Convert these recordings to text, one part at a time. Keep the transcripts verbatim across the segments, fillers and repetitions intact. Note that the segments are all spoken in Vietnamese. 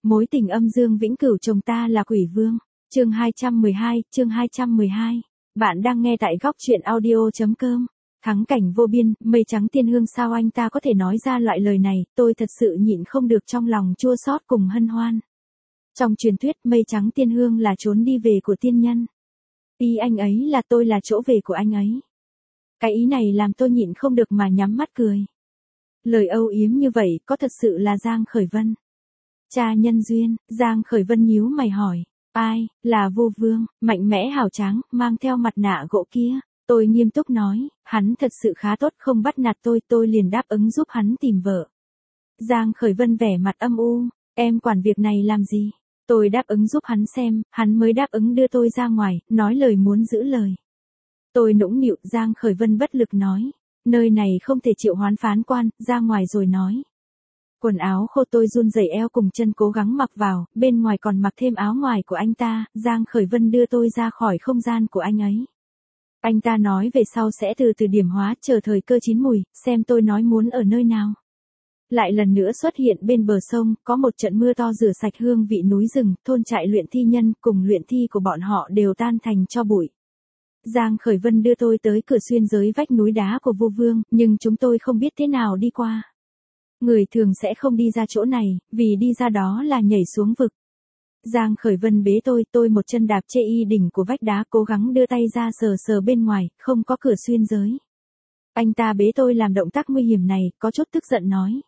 Mối tình âm dương vĩnh cửu chồng ta là quỷ vương. Chương hai trăm mười hai, chương hai trăm mười hai. Bạn đang nghe tại góc truyện audio.com. Thắng cảnh vô biên, mây trắng tiên hương, sao anh ta có thể nói ra loại lời này, tôi thật sự nhịn không được, trong lòng chua xót cùng hân hoan. Trong truyền thuyết, mây trắng tiên hương là chốn đi về của tiên nhân. Ý anh ấy là tôi là chỗ về của anh ấy. Cái ý này làm tôi nhịn không được mà nhắm mắt cười. Lời âu yếm như vậy, có thật sự là Giang Khởi Vân? Cha nhân duyên, Giang Khởi Vân nhíu mày hỏi. Ai, là Vô Vương, mạnh mẽ hào tráng, mang theo mặt nạ gỗ kia. Tôi nghiêm túc nói, hắn thật sự khá tốt, không bắt nạt tôi, tôi liền đáp ứng giúp hắn tìm vợ. Giang Khởi Vân vẻ mặt âm u, em quản việc này làm gì? Tôi đáp ứng giúp hắn xem, hắn mới đáp ứng đưa tôi ra ngoài, nói lời muốn giữ lời. Tôi nũng nịu. Giang Khởi Vân bất lực nói, nơi này không thể triệu hoán phán quan, ra ngoài rồi nói. Quần áo khô, tôi run rẩy eo cùng chân cố gắng mặc vào, bên ngoài còn mặc thêm áo ngoài của anh ta. Giang Khởi Vân đưa tôi ra khỏi không gian của anh ấy. Anh ta nói về sau sẽ từ từ điểm hóa, chờ thời cơ chín mùi, xem tôi nói muốn ở nơi nào. Lại lần nữa xuất hiện bên bờ sông, có một trận mưa to rửa sạch hương vị núi rừng, thôn trại luyện thi nhân cùng luyện thi của bọn họ đều tan thành tro bụi. Giang Khởi Vân đưa tôi tới cửa xuyên giới vách núi đá của Vô Vương, nhưng chúng tôi không biết thế nào đi qua. Người thường sẽ không đi ra chỗ này, vì đi ra đó là nhảy xuống vực. Giang Khởi Vân bế tôi, tôi một chân đạp chê y đỉnh của vách đá, cố gắng đưa tay ra sờ sờ bên ngoài, không có cửa xuyên giới. Anh ta bế tôi làm động tác nguy hiểm này, có chút tức giận nói.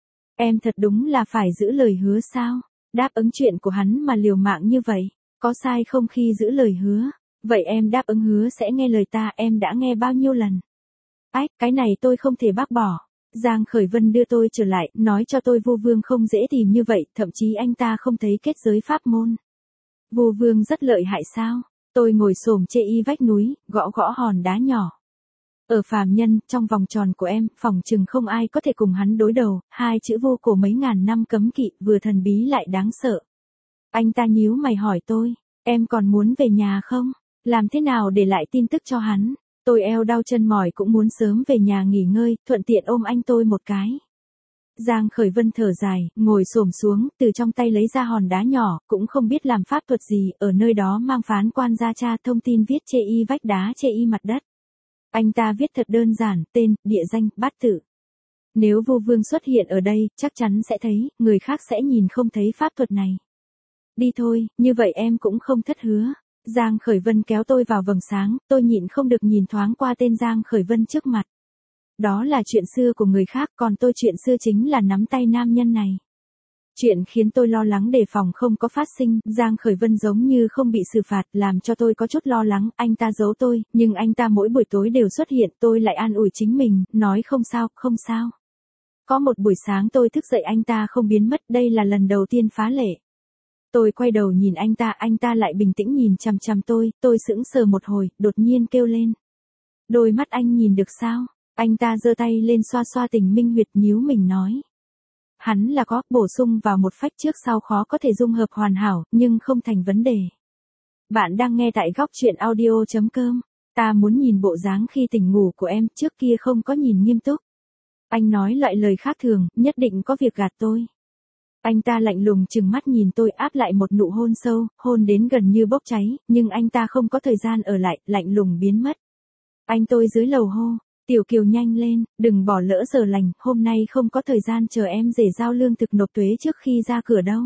Em thật đúng là phải giữ lời hứa sao? Đáp ứng chuyện của hắn mà liều mạng như vậy, có sai không khi giữ lời hứa? Vậy em đáp ứng hứa sẽ nghe lời ta, em đã nghe bao nhiêu lần? Ách, cái này tôi không thể bác bỏ. Giang Khởi Vân đưa tôi trở lại, nói cho tôi Vô Vương không dễ tìm như vậy, thậm chí anh ta không thấy kết giới pháp môn. Vô Vương rất lợi hại sao? Tôi ngồi xổm chê y vách núi, gõ gõ hòn đá nhỏ. Ở phàm nhân, trong vòng tròn của em, phòng chừng không ai có thể cùng hắn đối đầu, hai chữ vô cổ mấy ngàn năm cấm kỵ, vừa thần bí lại đáng sợ. Anh ta nhíu mày hỏi tôi, em còn muốn về nhà không? Làm thế nào để lại tin tức cho hắn? Tôi eo đau chân mỏi cũng muốn sớm về nhà nghỉ ngơi, thuận tiện ôm anh tôi một cái. Giang Khởi Vân thở dài, ngồi xổm xuống, từ trong tay lấy ra hòn đá nhỏ, cũng không biết làm pháp thuật gì, ở nơi đó mang phán quan ra tra thông tin, viết chê y vách đá, chê y mặt đất. Anh ta viết thật đơn giản, tên, địa danh, bát tự. Nếu Vô Vương xuất hiện ở đây, chắc chắn sẽ thấy, người khác sẽ nhìn không thấy pháp thuật này. Đi thôi, như vậy em cũng không thất hứa. Giang Khởi Vân kéo tôi vào vầng sáng, tôi nhịn không được nhìn thoáng qua tên Giang Khởi Vân trước mặt. Đó là chuyện xưa của người khác, còn tôi chuyện xưa chính là nắm tay nam nhân này. Chuyện khiến tôi lo lắng đề phòng không có phát sinh, Giang Khởi Vân giống như không bị xử phạt, làm cho tôi có chút lo lắng, anh ta giấu tôi, nhưng anh ta mỗi buổi tối đều xuất hiện, tôi lại an ủi chính mình, nói không sao, không sao. Có một buổi sáng tôi thức dậy anh ta không biến mất, đây là lần đầu tiên phá lệ. Tôi quay đầu nhìn anh ta, anh ta lại bình tĩnh nhìn chằm chằm tôi, tôi sững sờ một hồi, đột nhiên kêu lên. Đôi mắt anh nhìn được sao? Anh ta giơ tay lên xoa xoa tình minh huyệt, nhíu mình nói. Hắn là có, bổ sung vào một phách trước sau khó có thể dung hợp hoàn hảo, nhưng không thành vấn đề. Bạn đang nghe tại góc truyện audio.com. Ta muốn nhìn bộ dáng khi tỉnh ngủ của em, trước kia không có nhìn nghiêm túc. Anh nói loại lời khác thường, nhất định có việc gạt tôi. Anh ta lạnh lùng trừng mắt nhìn tôi, áp lại một nụ hôn sâu, hôn đến gần như bốc cháy, nhưng anh ta không có thời gian ở lại, lạnh lùng biến mất. Anh tôi dưới lầu hô, Tiểu Kiều nhanh lên, đừng bỏ lỡ giờ lành, hôm nay không có thời gian chờ em rể giao lương thực nộp thuế trước khi ra cửa đâu.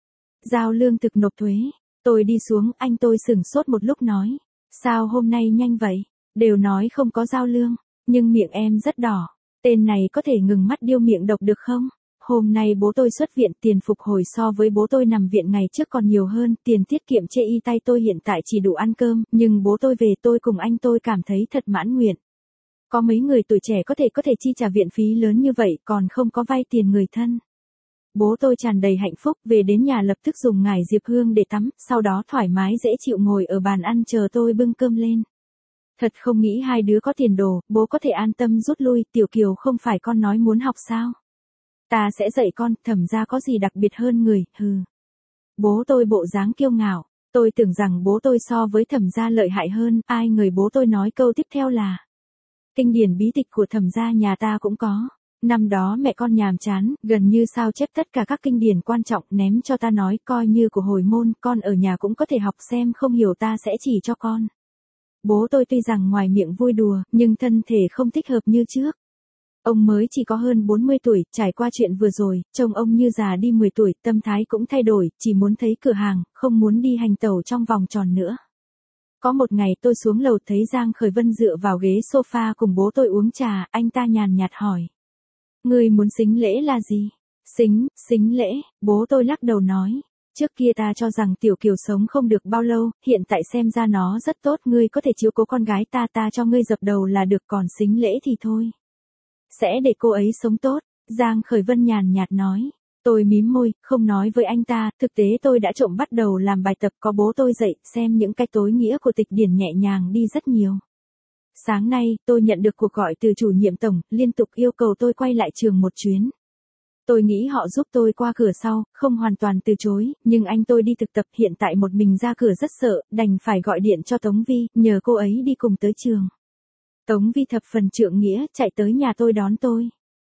Giao lương thực nộp thuế, tôi đi xuống, anh tôi sửng sốt một lúc nói, sao hôm nay nhanh vậy, đều nói không có giao lương, nhưng miệng em rất đỏ, tên này có thể ngừng mắt điêu miệng độc được không? Hôm nay bố tôi xuất viện, tiền phục hồi so với bố tôi nằm viện ngày trước còn nhiều hơn, tiền tiết kiệm chê y tay tôi hiện tại chỉ đủ ăn cơm, nhưng bố tôi về tôi cùng anh tôi cảm thấy thật mãn nguyện. Có mấy người tuổi trẻ có thể có thể chi trả viện phí lớn như vậy, còn không có vay tiền người thân. Bố tôi tràn đầy hạnh phúc, về đến nhà lập tức dùng ngải diệp hương để tắm, sau đó thoải mái dễ chịu ngồi ở bàn ăn chờ tôi bưng cơm lên. Thật không nghĩ hai đứa có tiền đồ, bố có thể an tâm rút lui, Tiểu Kiều không phải con nói muốn học sao? Ta sẽ dạy con, Thẩm gia có gì đặc biệt hơn người, hừ. Bố tôi bộ dáng kiêu ngạo, tôi tưởng rằng bố tôi so với Thẩm gia lợi hại hơn, ai ngờ bố tôi nói câu tiếp theo là. Kinh điển bí tịch của Thẩm gia nhà ta cũng có. Năm đó mẹ con nhàm chán, gần như sao chép tất cả các kinh điển quan trọng ném cho ta nói coi như của hồi môn, con ở nhà cũng có thể học xem không hiểu ta sẽ chỉ cho con. Bố tôi tuy rằng ngoài miệng vui đùa, nhưng thân thể không thích hợp như trước. Ông mới chỉ có hơn bốn mươi tuổi, trải qua chuyện vừa rồi, trông ông như già đi mười tuổi, tâm thái cũng thay đổi, chỉ muốn thấy cửa hàng, không muốn đi hành tẩu trong vòng tròn nữa. Có một ngày tôi xuống lầu thấy Giang Khởi Vân dựa vào ghế sofa cùng bố tôi uống trà, anh ta nhàn nhạt hỏi. Người muốn sính lễ là gì? Sính, sính lễ, bố tôi lắc đầu nói. Trước kia ta cho rằng Tiểu Kiều sống không được bao lâu, hiện tại xem ra nó rất tốt, ngươi có thể chiếu cố con gái ta, ta cho ngươi dập đầu là được, còn sính lễ thì thôi. Sẽ để cô ấy sống tốt, Giang Khởi Vân nhàn nhạt nói. Tôi mím môi, không nói với anh ta, thực tế tôi đã trộm bắt đầu làm bài tập có bố tôi dạy, xem những cái tối nghĩa của tịch điển nhẹ nhàng đi rất nhiều. Sáng nay, tôi nhận được cuộc gọi từ chủ nhiệm tổng, liên tục yêu cầu tôi quay lại trường một chuyến. Tôi nghĩ họ giúp tôi qua cửa sau, không hoàn toàn từ chối, nhưng anh tôi đi thực tập hiện tại một mình ra cửa rất sợ, đành phải gọi điện cho Tống Vi, nhờ cô ấy đi cùng tới trường. Tống Vi thập phần trượng nghĩa, chạy tới nhà tôi đón tôi.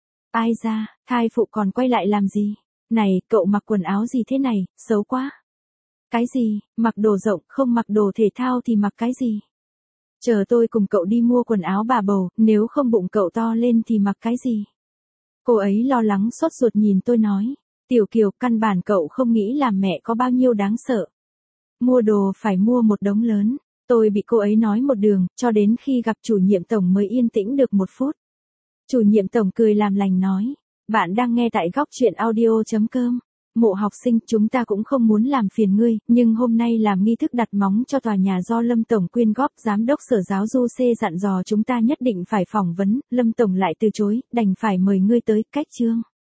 Ai ra, thai phụ còn quay lại làm gì? Này, cậu mặc quần áo gì thế này, xấu quá. Cái gì, mặc đồ rộng, không mặc đồ thể thao thì mặc cái gì? Chờ tôi cùng cậu đi mua quần áo bà bầu, nếu không bụng cậu to lên thì mặc cái gì? Cô ấy lo lắng sốt ruột nhìn tôi nói. Tiểu Kiều, căn bản cậu không nghĩ làm mẹ có bao nhiêu đáng sợ. Mua đồ phải mua một đống lớn. Tôi bị cô ấy nói một đường, cho đến khi gặp chủ nhiệm tổng mới yên tĩnh được một phút. Chủ nhiệm tổng cười làm lành nói. Bạn đang nghe tại góc truyện audio chấm com. Mộ học sinh, chúng ta cũng không muốn làm phiền ngươi, nhưng hôm nay làm nghi thức đặt móng cho tòa nhà do Lâm Tổng quyên góp, giám đốc sở giáo du C dặn dò chúng ta nhất định phải phỏng vấn, Lâm Tổng lại từ chối, đành phải mời ngươi tới, cách chương.